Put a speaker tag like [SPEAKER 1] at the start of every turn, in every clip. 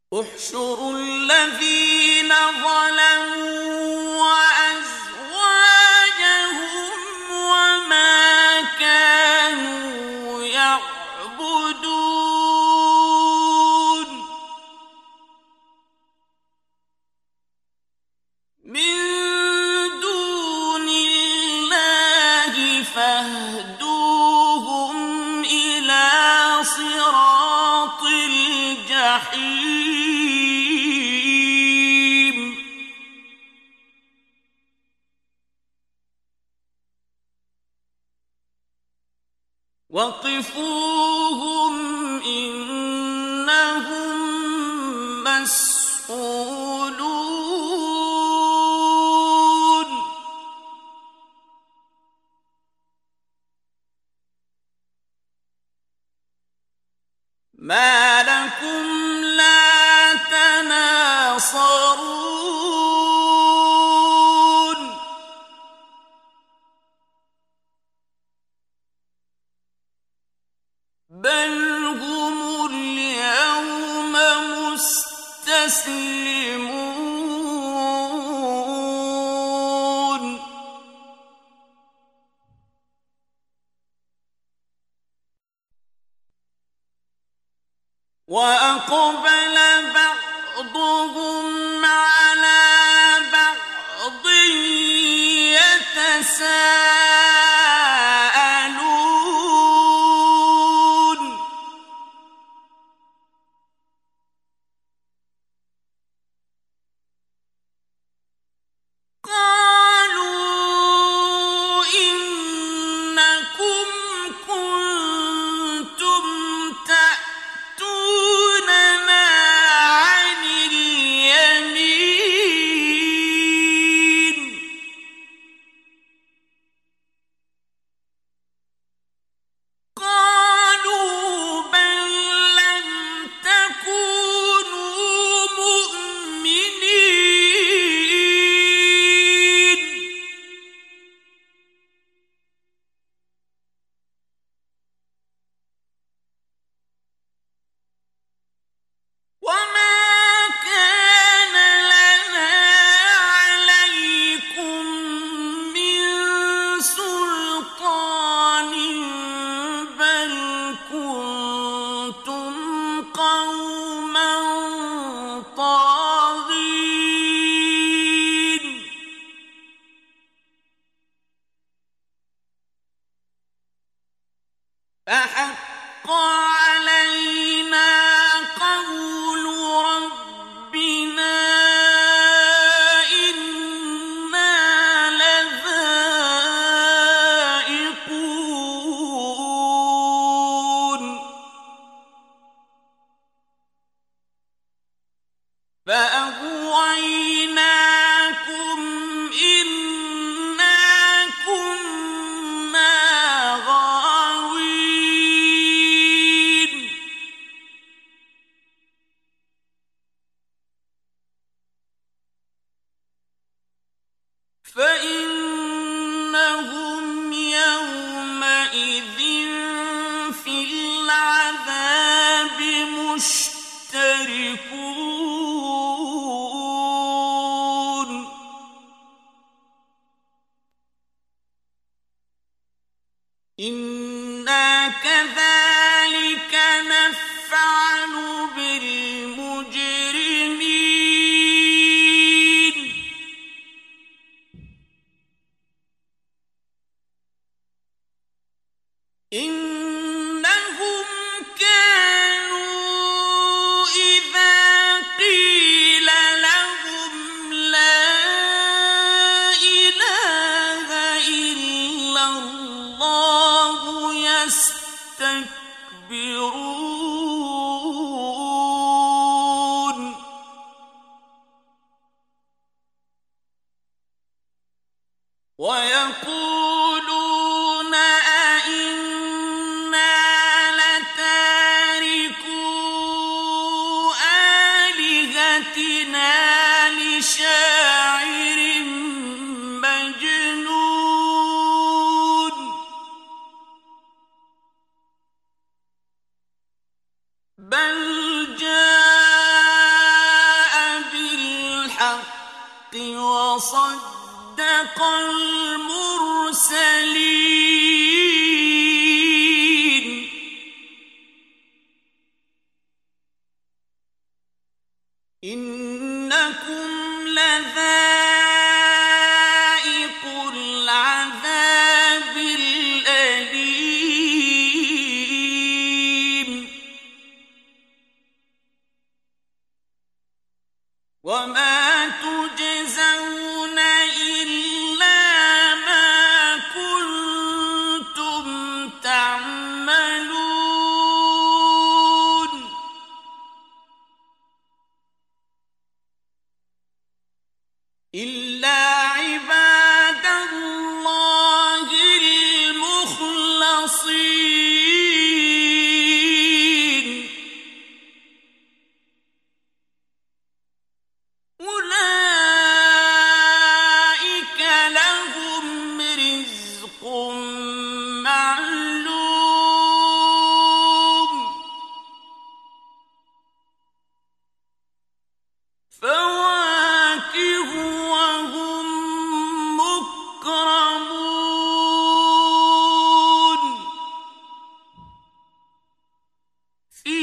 [SPEAKER 1] احشروا الذين ظلموا وأزواجهم وما كانوا يعبدون من دون الله فاهدوهم إلى صراط الجحيم وقفوهم إنهم مسئولون ما لكم لا تناصرون بل هم اليوم مستسلمون وأقبل بعضهم على بعض يتساءلون قالوا إنكم كنتم تأتوننا عن اليمين قالوا بل لم تكونوا مؤمنين وما كان لنا عليكم من سلطان بل كنتم قوما طاغين فحق علينا قول ربنا إنا لذائقون فأغويناكم إنا كنا غاوين فإنهم يومئذ في العذاب مشتركون إنا كذلك نفعل بالمجرمين إنهم كانوا إذا قيل لهم لا إله إلا الله يستكبرون ويقولون أئنا لتاركو آلهتنا لشاعر مجنون بل جاء وصدق المرسلين إنكم لذائق العذاب الأليم وما تجزون إلا ما كنتم تعملون إلا عباد الله المخلصين أولئك لهم رزق معلوم فواكه وهم مكرمون في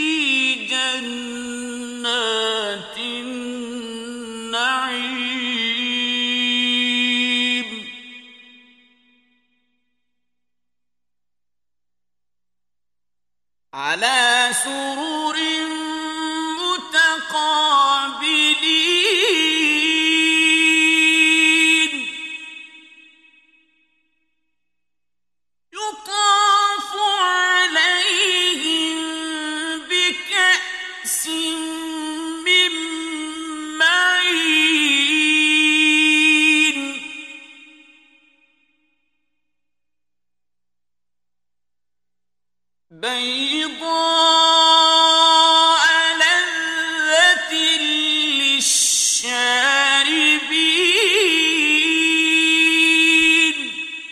[SPEAKER 1] جنات النعيم على سرر متقابلين يطاف عليهم بكأس من معين بيضاء لذة للشاربين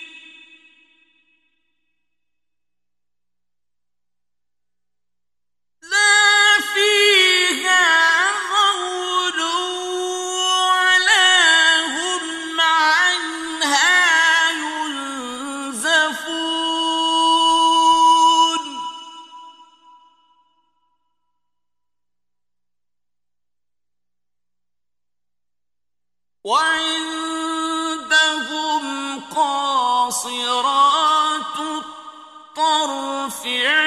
[SPEAKER 1] لا فيها غول ولا هم عنها ينزفون وعندهم قاصرات الطرف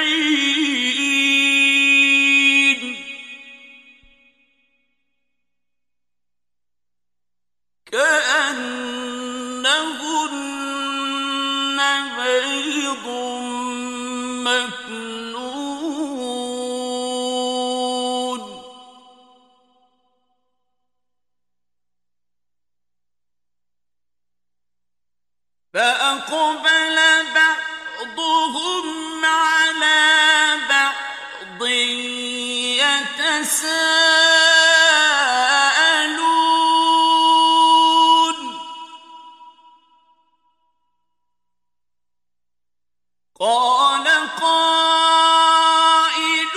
[SPEAKER 1] عين كأنهن بيض مكنون فأقبل بعضهم على بعض يتساءلون قال قائل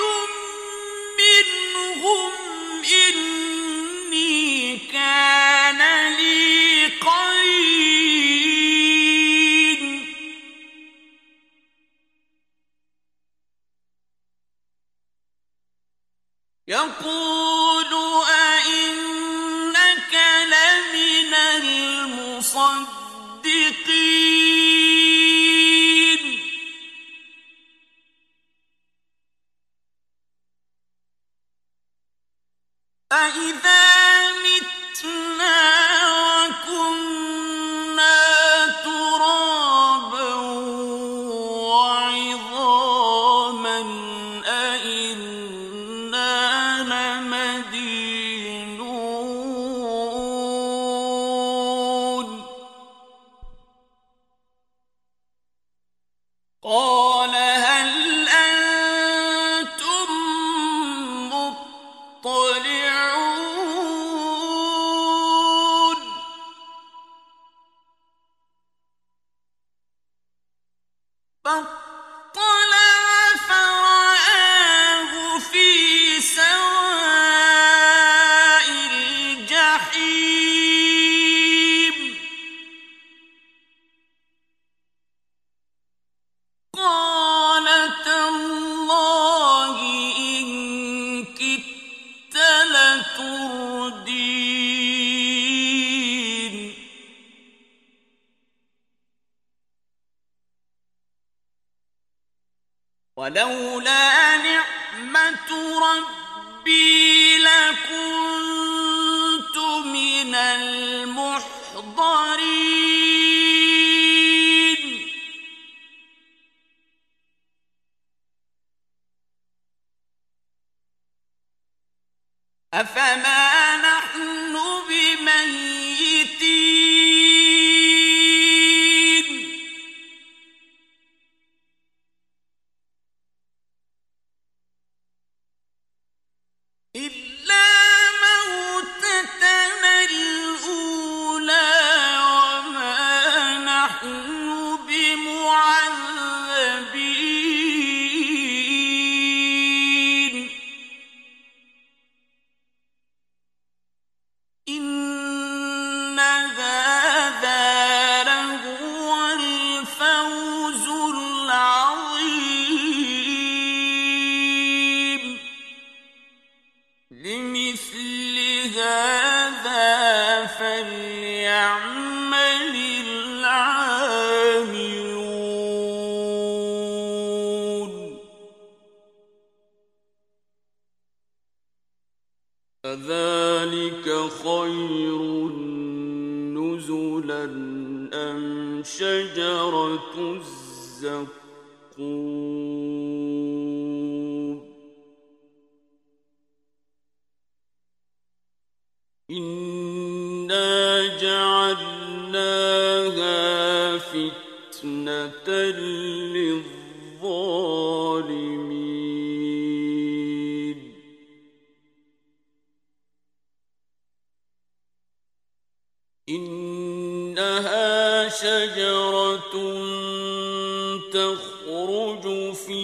[SPEAKER 1] منهم إني كان لي قرين يقول أئنك لمن المصدقين أإذا متنا وكنا ترابا وعظاما أإنا لمدينون قال هل أنتم مطلعون فاطلع فرآه في ولولا نعمة ربي لكنت من المحضرين أفما نحن بميتين إلا موتتنا الأولى وما نحن بمعذبين إن هذا لهو الفوز العظيم لمثل هذا فليعمل العاملون أذلك خير نزلا أم شجرة الزقوم إنا جعلناها فتنة للظالمين إنها شجرة تخرج في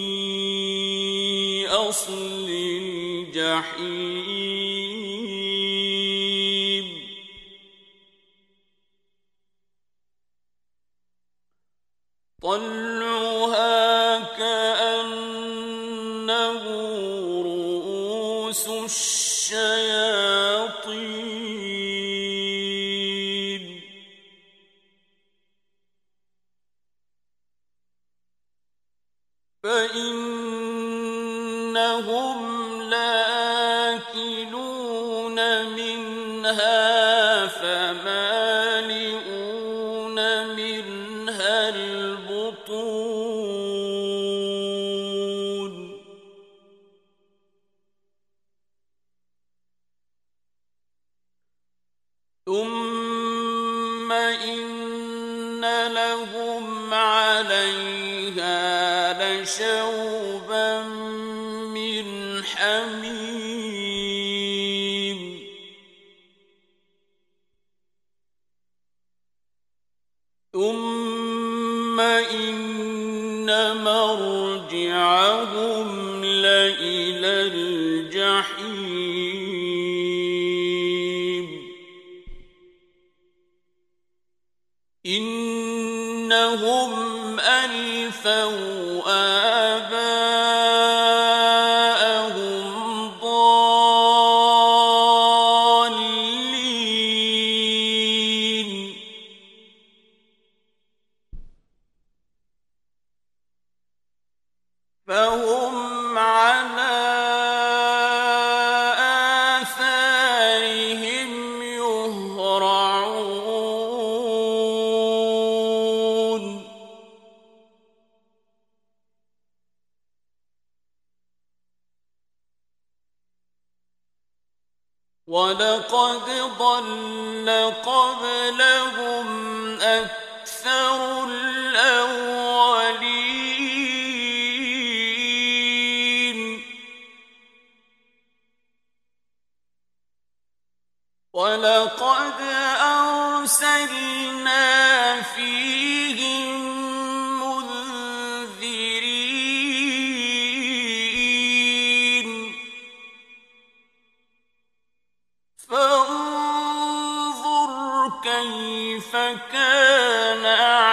[SPEAKER 1] أصل الجحيم طلعها كأنه رؤوس الشياطين فإنهم لآكلون منها فمالئون منها البطون ثم إن لهم عليها لشوبا من حميم ثم إن مرجعهم لإلى الجحيم إنهم ألفوا آباءهم ضالين فهم على آثارهم يهرعون ولقد ضل قبلهم أكثر الأولين ولقد أرسلنا فيهم منذرين فانظر كيف كان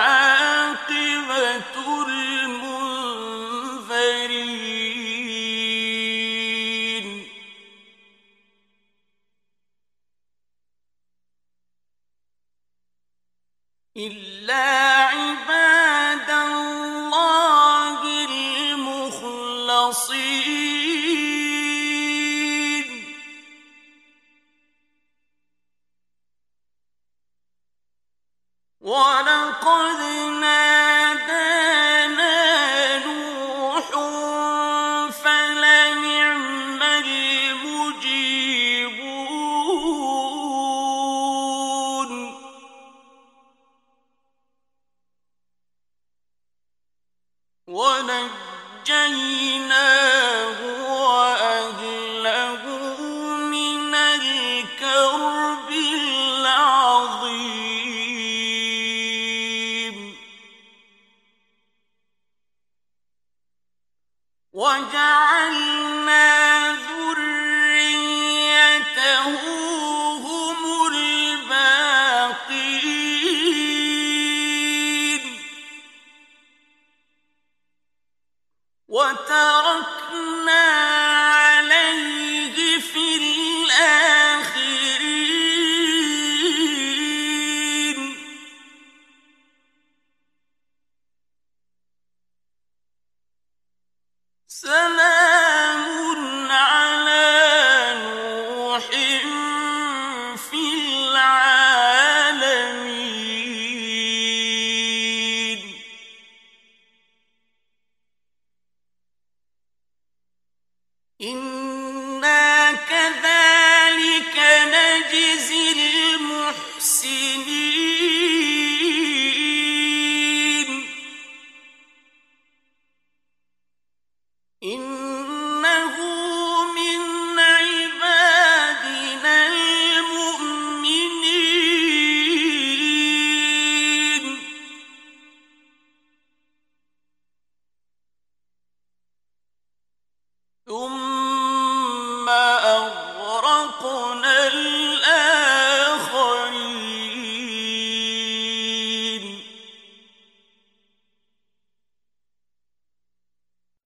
[SPEAKER 1] عاقبة المنذرين إلا عباد الله المخلصين ولقد نادانا نوح فلنعم المجيبون ونجيناه وأهله من الكرب العظيم وجعلنا ذريته هم الباقين وتركنا عليه في الآخرين سلام على نوح في العالمين إنا كذلك نجزي المحسنين إنه من عبادنا المؤمنين ثم أغرقنا